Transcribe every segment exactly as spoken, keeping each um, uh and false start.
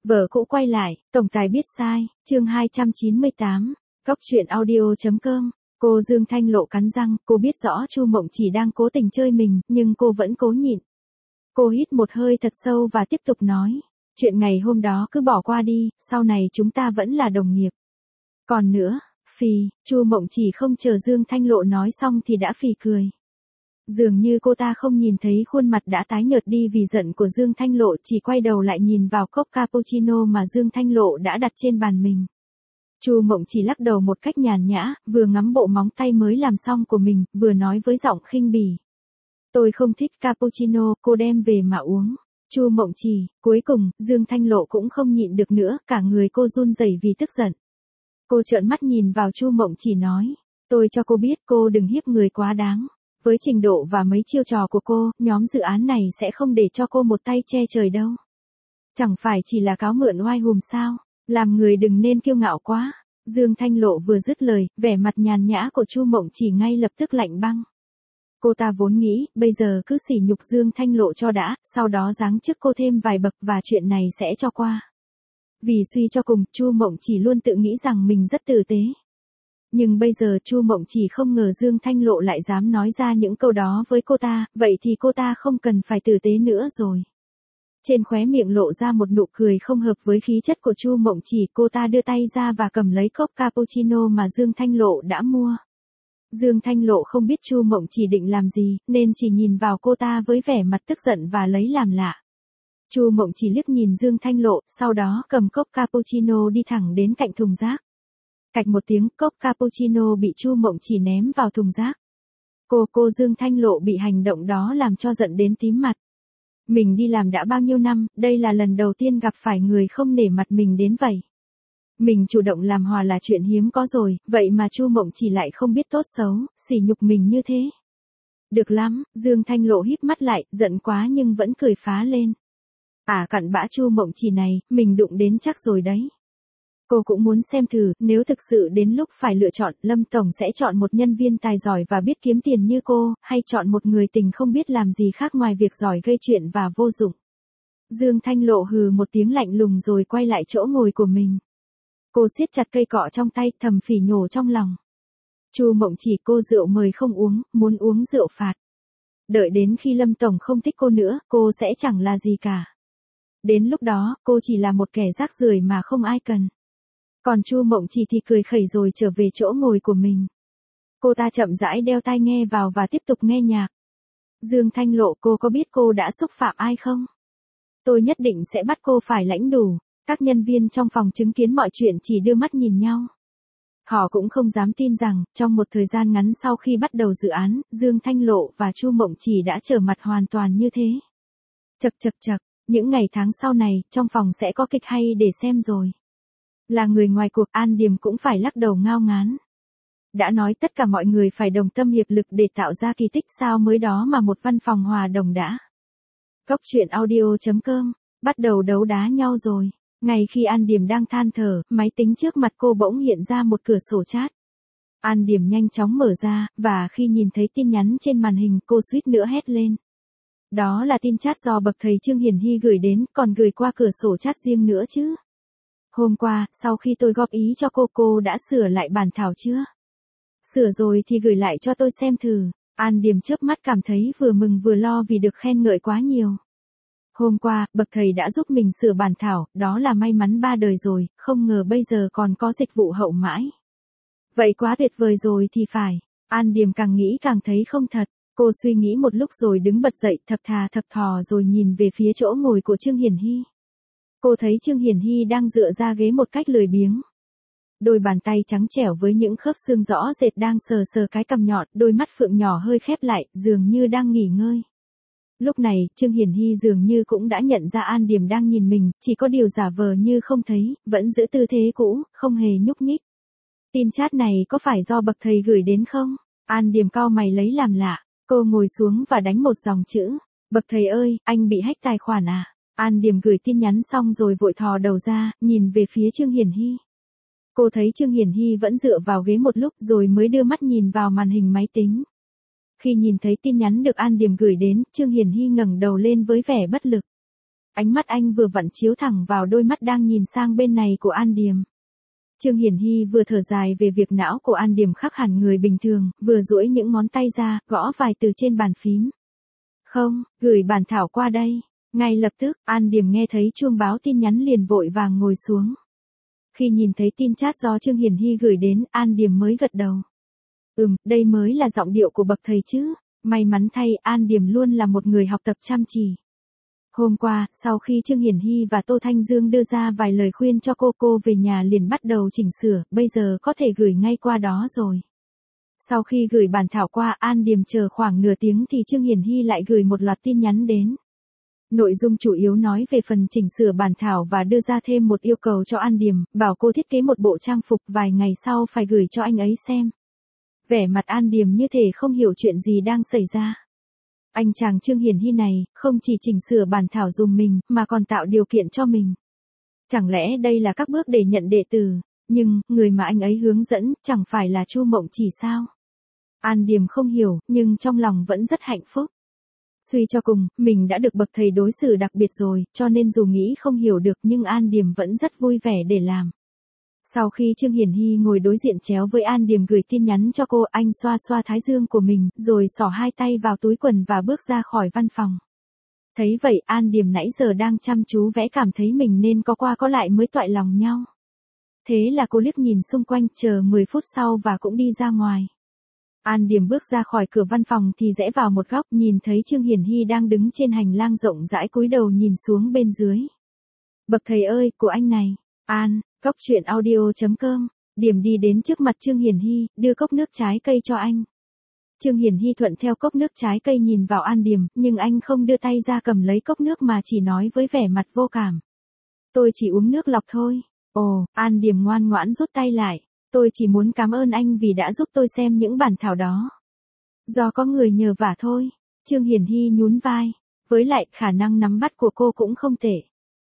Vợ cũ quay lại, tổng tài biết sai, chương hai trăm chín mươi tám, Cóc truyện audio chấm com. Cô Dương Thanh Lộ cắn răng, cô biết rõ Chu Mộng Chỉ đang cố tình chơi mình, nhưng cô vẫn cố nhịn. Cô hít một hơi thật sâu và tiếp tục nói, chuyện ngày hôm đó cứ bỏ qua đi, sau này chúng ta vẫn là đồng nghiệp. Còn nữa, phì, Chu Mộng Chỉ không chờ Dương Thanh Lộ nói xong thì đã phì cười. Dường như cô ta không nhìn thấy khuôn mặt đã tái nhợt đi vì giận của Dương Thanh Lộ, chỉ quay đầu lại nhìn vào cốc cappuccino mà Dương Thanh Lộ đã đặt trên bàn mình. Chu Mộng Chỉ lắc đầu một cách nhàn nhã, vừa ngắm bộ móng tay mới làm xong của mình, vừa nói với giọng khinh bỉ. Tôi không thích cappuccino, cô đem về mà uống. Chu Mộng Chỉ, cuối cùng, Dương Thanh Lộ cũng không nhịn được nữa, cả người cô run rẩy vì tức giận. Cô trợn mắt nhìn vào Chu Mộng Chỉ nói, tôi cho cô biết cô đừng hiếp người quá đáng. Với trình độ và mấy chiêu trò của cô, nhóm dự án này sẽ không để cho cô một tay che trời đâu. Chẳng phải chỉ là cáo mượn oai hùm sao, làm người đừng nên kiêu ngạo quá. Dương Thanh Lộ vừa dứt lời, vẻ mặt nhàn nhã của Chu Mộng Chỉ ngay lập tức lạnh băng. Cô ta vốn nghĩ, bây giờ cứ sỉ nhục Dương Thanh Lộ cho đã, sau đó giáng chức cô thêm vài bậc và chuyện này sẽ cho qua. Vì suy cho cùng, Chu Mộng Chỉ luôn tự nghĩ rằng mình rất tử tế. Nhưng bây giờ Chu Mộng Chỉ không ngờ Dương Thanh Lộ lại dám nói ra những câu đó với cô ta, vậy thì cô ta không cần phải tử tế nữa rồi. Trên khóe miệng lộ ra một nụ cười không hợp với khí chất của Chu Mộng Chỉ, cô ta đưa tay ra và cầm lấy cốc cappuccino mà Dương Thanh Lộ đã mua. Dương Thanh Lộ không biết Chu Mộng Chỉ định làm gì, nên chỉ nhìn vào cô ta với vẻ mặt tức giận và lấy làm lạ. Chu Mộng Chỉ liếc nhìn Dương Thanh Lộ, sau đó cầm cốc cappuccino đi thẳng đến cạnh thùng rác. Cạch một tiếng, cốc cappuccino bị Chu Mộng Chỉ ném vào thùng rác. Cô cô Dương Thanh Lộ bị hành động đó làm cho giận đến tím mặt. Mình đi làm đã bao nhiêu năm, đây là lần đầu tiên gặp phải người không nể mặt mình đến vậy. Mình chủ động làm hòa là chuyện hiếm có rồi, vậy mà Chu Mộng Chỉ lại không biết tốt xấu, sỉ nhục mình như thế. Được lắm, Dương Thanh Lộ híp mắt lại, giận quá nhưng vẫn cười phá lên. À cặn bã Chu Mộng Chỉ này, mình đụng đến chắc rồi đấy. Cô cũng muốn xem thử, nếu thực sự đến lúc phải lựa chọn, Lâm Tổng sẽ chọn một nhân viên tài giỏi và biết kiếm tiền như cô, hay chọn một người tình không biết làm gì khác ngoài việc giỏi gây chuyện và vô dụng. Dương Thanh Lộ hừ một tiếng lạnh lùng rồi quay lại chỗ ngồi của mình. Cô siết chặt cây cọ trong tay, thầm phỉ nhổ trong lòng. Chu Mộng Chỉ, cô rượu mời không uống, muốn uống rượu phạt. Đợi đến khi Lâm Tổng không thích cô nữa, cô sẽ chẳng là gì cả. Đến lúc đó, cô chỉ là một kẻ rác rưởi mà không ai cần. Còn Chu Mộng Chỉ thì cười khẩy rồi trở về chỗ ngồi của mình. Cô ta chậm rãi đeo tai nghe vào và tiếp tục nghe nhạc. Dương Thanh Lộ, cô có biết cô đã xúc phạm ai không? Tôi nhất định sẽ bắt cô phải lãnh đủ. Các nhân viên trong phòng chứng kiến mọi chuyện chỉ đưa mắt nhìn nhau. Họ cũng không dám tin rằng, trong một thời gian ngắn sau khi bắt đầu dự án, Dương Thanh Lộ và Chu Mộng Chỉ đã trở mặt hoàn toàn như thế. Chậc chậc chậc, những ngày tháng sau này, trong phòng sẽ có kịch hay để xem rồi. Là người ngoài cuộc, An Điềm cũng phải lắc đầu ngao ngán. Đã nói tất cả mọi người phải đồng tâm hiệp lực để tạo ra kỳ tích sao mới đó mà một văn phòng hòa đồng đã. Cóc truyện audio chấm com, bắt đầu đấu đá nhau rồi. Ngay khi An Điềm đang than thở, máy tính trước mặt cô bỗng hiện ra một cửa sổ chat. An Điềm nhanh chóng mở ra, và khi nhìn thấy tin nhắn trên màn hình, cô suýt nữa hét lên. Đó là tin chat do bậc thầy Trương Hiển Hy gửi đến, còn gửi qua cửa sổ chat riêng nữa chứ. Hôm qua, sau khi tôi góp ý cho cô, cô đã sửa lại bản thảo chưa? Sửa rồi thì gửi lại cho tôi xem thử. An Điềm chớp mắt cảm thấy vừa mừng vừa lo vì được khen ngợi quá nhiều. Hôm qua, bậc thầy đã giúp mình sửa bản thảo, đó là may mắn ba đời rồi, không ngờ bây giờ còn có dịch vụ hậu mãi. Vậy quá tuyệt vời rồi thì phải. An Điềm càng nghĩ càng thấy không thật. Cô suy nghĩ một lúc rồi đứng bật dậy, thập thà thập thò rồi nhìn về phía chỗ ngồi của Trương Hiển Hy. Cô thấy Trương Hiển Hy đang dựa ra ghế một cách lười biếng. Đôi bàn tay trắng trẻo với những khớp xương rõ rệt đang sờ sờ cái cằm nhọn, đôi mắt phượng nhỏ hơi khép lại, dường như đang nghỉ ngơi. Lúc này, Trương Hiển Hy dường như cũng đã nhận ra An Điềm đang nhìn mình, chỉ có điều giả vờ như không thấy, vẫn giữ tư thế cũ, không hề nhúc nhích. Tin chat này có phải do bậc thầy gửi đến không? An Điềm cau mày lấy làm lạ, cô ngồi xuống và đánh một dòng chữ. Bậc thầy ơi, anh bị hack tài khoản à? An Điềm gửi tin nhắn xong rồi vội thò đầu ra, nhìn về phía Trương Hiển Hy. Cô thấy Trương Hiển Hy vẫn dựa vào ghế một lúc rồi mới đưa mắt nhìn vào màn hình máy tính. Khi nhìn thấy tin nhắn được An Điềm gửi đến, Trương Hiển Hy ngẩng đầu lên với vẻ bất lực. Ánh mắt anh vừa vặn chiếu thẳng vào đôi mắt đang nhìn sang bên này của An Điềm. Trương Hiển Hy vừa thở dài về việc não của An Điềm khác hẳn người bình thường, vừa duỗi những ngón tay ra, gõ vài từ trên bàn phím. Không, gửi bản thảo qua đây. Ngay lập tức, An Điềm nghe thấy chuông báo tin nhắn liền vội vàng ngồi xuống. Khi nhìn thấy tin chat do Trương Hiển Hy gửi đến, An Điềm mới gật đầu. Ừm, đây mới là giọng điệu của bậc thầy chứ. May mắn thay, An Điềm luôn là một người học tập chăm chỉ. Hôm qua, sau khi Trương Hiển Hy và Tô Thanh Dương đưa ra vài lời khuyên cho cô, cô về nhà liền bắt đầu chỉnh sửa, bây giờ có thể gửi ngay qua đó rồi. Sau khi gửi bản thảo qua, An Điềm chờ khoảng nửa tiếng thì Trương Hiển Hy lại gửi một loạt tin nhắn đến. Nội dung chủ yếu nói về phần chỉnh sửa bản thảo và đưa ra thêm một yêu cầu cho An Điềm, bảo cô thiết kế một bộ trang phục vài ngày sau phải gửi cho anh ấy xem. Vẻ mặt An Điềm như thể không hiểu chuyện gì đang xảy ra. Anh chàng Trương Hiển Hy này, không chỉ chỉnh sửa bản thảo dùm mình, mà còn tạo điều kiện cho mình. Chẳng lẽ đây là các bước để nhận đệ tử, nhưng, người mà anh ấy hướng dẫn, chẳng phải là Chu Mộng Chỉ sao? An Điềm không hiểu, nhưng trong lòng vẫn rất hạnh phúc. Suy cho cùng, mình đã được bậc thầy đối xử đặc biệt rồi, cho nên dù nghĩ không hiểu được nhưng An Điềm vẫn rất vui vẻ để làm. Sau khi Trương Hiển Hy ngồi đối diện chéo với An Điềm gửi tin nhắn cho cô, anh xoa xoa thái dương của mình, rồi xỏ hai tay vào túi quần và bước ra khỏi văn phòng. Thấy vậy, An Điềm nãy giờ đang chăm chú vẽ cảm thấy mình nên có qua có lại mới toại lòng nhau. Thế là cô liếc nhìn xung quanh, chờ mười phút sau và cũng đi ra ngoài. An Điềm bước ra khỏi cửa văn phòng thì rẽ vào một góc, nhìn thấy Trương Hiển Hy đang đứng trên hành lang rộng rãi cúi đầu nhìn xuống bên dưới. Bậc thầy ơi, của anh này. An, Cóc truyện audio chấm com. Điềm đi đến trước mặt Trương Hiển Hy, đưa cốc nước trái cây cho anh. Trương Hiển Hy thuận theo cốc nước trái cây nhìn vào An Điềm, nhưng anh không đưa tay ra cầm lấy cốc nước mà chỉ nói với vẻ mặt vô cảm. Tôi chỉ uống nước lọc thôi. Ồ, An Điềm ngoan ngoãn rút tay lại. Tôi chỉ muốn cảm ơn anh vì đã giúp tôi xem những bản thảo đó. Do có người nhờ vả thôi. Trương Hiển Hy nhún vai. Với lại, khả năng nắm bắt của cô cũng không tệ.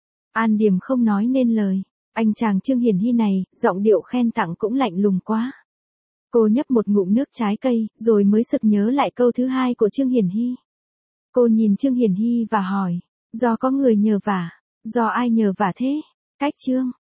An Điềm không nói nên lời. Anh chàng Trương Hiển Hy này, giọng điệu khen tặng cũng lạnh lùng quá. Cô nhấp một ngụm nước trái cây, rồi mới sực nhớ lại câu thứ hai của Trương Hiển Hy. Cô nhìn Trương Hiển Hy và hỏi, do có người nhờ vả, do ai nhờ vả thế? Cách Trương